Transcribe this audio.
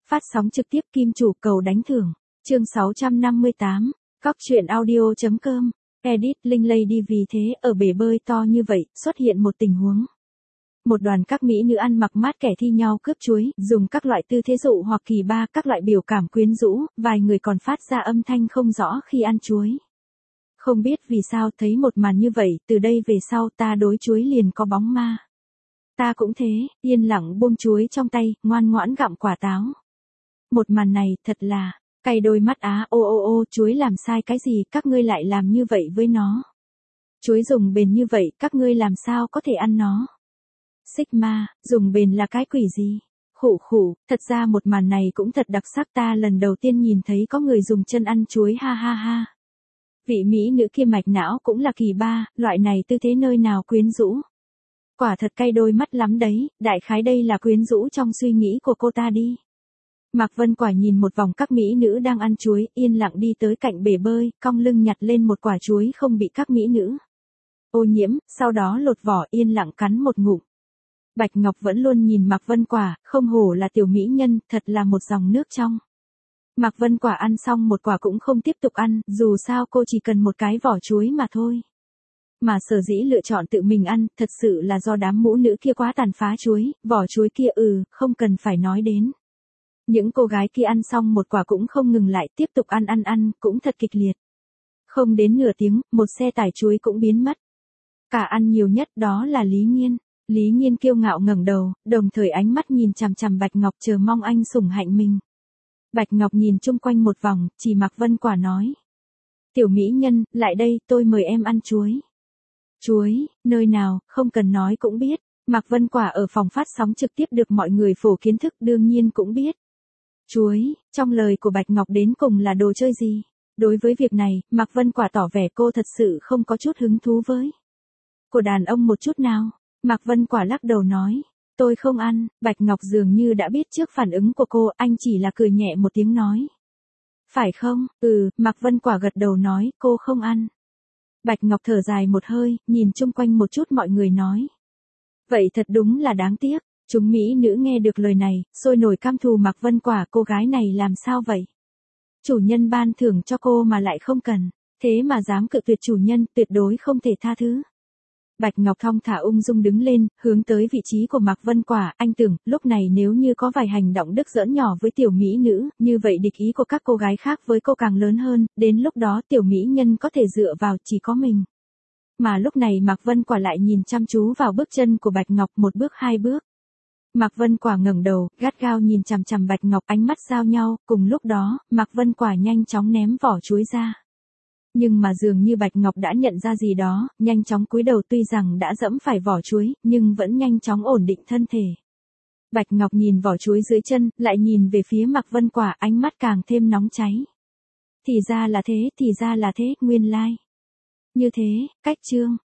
Phát sóng trực tiếp Kim Chủ cầu đánh thưởng. Chương 658. Cóc truyện audio.com. Edit Linh Lady. Vì thế, ở bể bơi to như vậy, xuất hiện một tình huống. Một đoàn các mỹ nữ ăn mặc mát kẻ thi nhau cướp chuối, dùng các loại tư thế dụ hoặc kỳ ba, các loại biểu cảm quyến rũ, vài người còn phát ra âm thanh không rõ khi ăn chuối. Không biết vì sao thấy một màn như vậy, từ đây về sau ta đối chuối liền có bóng ma. Ta cũng thế, yên lặng buông chuối trong tay, ngoan ngoãn gặm quả táo. Một màn này thật là cay đôi mắt á. Ô, chuối làm sai cái gì các ngươi lại làm như vậy với nó? Chuối dùng bền như vậy các ngươi làm sao có thể ăn nó? Sigma, dùng bền là cái quỷ gì? Khụ, thật ra một màn này cũng thật đặc sắc, ta lần đầu tiên nhìn thấy có người dùng chân ăn chuối, ha ha ha. Vị mỹ nữ kia mạch não cũng là kỳ ba, loại này tư thế nơi nào quyến rũ. Quả thật cay đôi mắt lắm đấy, đại khái đây là quyến rũ trong suy nghĩ của cô ta đi. Mạc Vân Quả nhìn một vòng các mỹ nữ đang ăn chuối, yên lặng đi tới cạnh bể bơi, cong lưng nhặt lên một quả chuối không bị các mỹ nữ ô nhiễm, sau đó lột vỏ yên lặng cắn một ngụm. Bạch Ngọc vẫn luôn nhìn Mạc Vân Quả, không hổ là tiểu mỹ nhân, thật là một dòng nước trong. Mạc Vân Quả ăn xong một quả cũng không tiếp tục ăn, dù sao cô chỉ cần một cái vỏ chuối mà thôi. Mà sở dĩ lựa chọn tự mình ăn, thật sự là do đám mũ nữ kia quá tàn phá chuối, vỏ chuối kia không cần phải nói đến. Những cô gái kia ăn xong một quả cũng không ngừng lại, tiếp tục ăn, cũng thật kịch liệt. Không đến nửa tiếng, một xe tải chuối cũng biến mất. Cả ăn nhiều nhất đó là Lý Nghiên. Lý Nghiên kiêu ngạo ngẩng đầu, đồng thời ánh mắt nhìn chằm chằm Bạch Ngọc chờ mong anh sủng hạnh mình. Bạch Ngọc nhìn chung quanh một vòng, chỉ Mạc Vân Quả nói. Tiểu mỹ nhân, lại đây, tôi mời em ăn chuối. Chuối, nơi nào, không cần nói cũng biết. Mạc Vân Quả ở phòng phát sóng trực tiếp được mọi người phổ kiến thức đương nhiên cũng biết. Chuối, trong lời của Bạch Ngọc đến cùng là đồ chơi gì? Đối với việc này, Mạc Vân Quả tỏ vẻ cô thật sự không có chút hứng thú với của đàn ông một chút nào. Mạc Vân Quả lắc đầu nói, tôi không ăn. Bạch Ngọc dường như đã biết trước phản ứng của cô, anh chỉ là cười nhẹ một tiếng nói. Phải không? Mạc Vân Quả gật đầu nói, cô không ăn. Bạch Ngọc thở dài một hơi, nhìn chung quanh một chút mọi người nói. Vậy thật đúng là đáng tiếc. Chúng mỹ nữ nghe được lời này, sôi nổi căm thù Mạc Vân Quả, cô gái này làm sao vậy? Chủ nhân ban thưởng cho cô mà lại không cần, thế mà dám cự tuyệt chủ nhân, tuyệt đối không thể tha thứ. Bạch Ngọc thong thả ung dung đứng lên, hướng tới vị trí của Mạc Vân Quả, anh tưởng, lúc này nếu như có vài hành động đức giỡn nhỏ với tiểu mỹ nữ, như vậy địch ý của các cô gái khác với cô càng lớn hơn, đến lúc đó tiểu mỹ nhân có thể dựa vào chỉ có mình. Mà lúc này Mạc Vân Quả lại nhìn chăm chú vào bước chân của Bạch Ngọc, một bước hai bước. Mạc Vân Quả ngẩng đầu, gắt gao nhìn chằm chằm Bạch Ngọc, ánh mắt giao nhau, cùng lúc đó, Mạc Vân Quả nhanh chóng ném vỏ chuối ra. Nhưng mà dường như Bạch Ngọc đã nhận ra gì đó, nhanh chóng cúi đầu, tuy rằng đã dẫm phải vỏ chuối, nhưng vẫn nhanh chóng ổn định thân thể. Bạch Ngọc nhìn vỏ chuối dưới chân, lại nhìn về phía Mạc Vân Quả, ánh mắt càng thêm nóng cháy. Thì ra là thế, nguyên lai. Như thế, cách chương.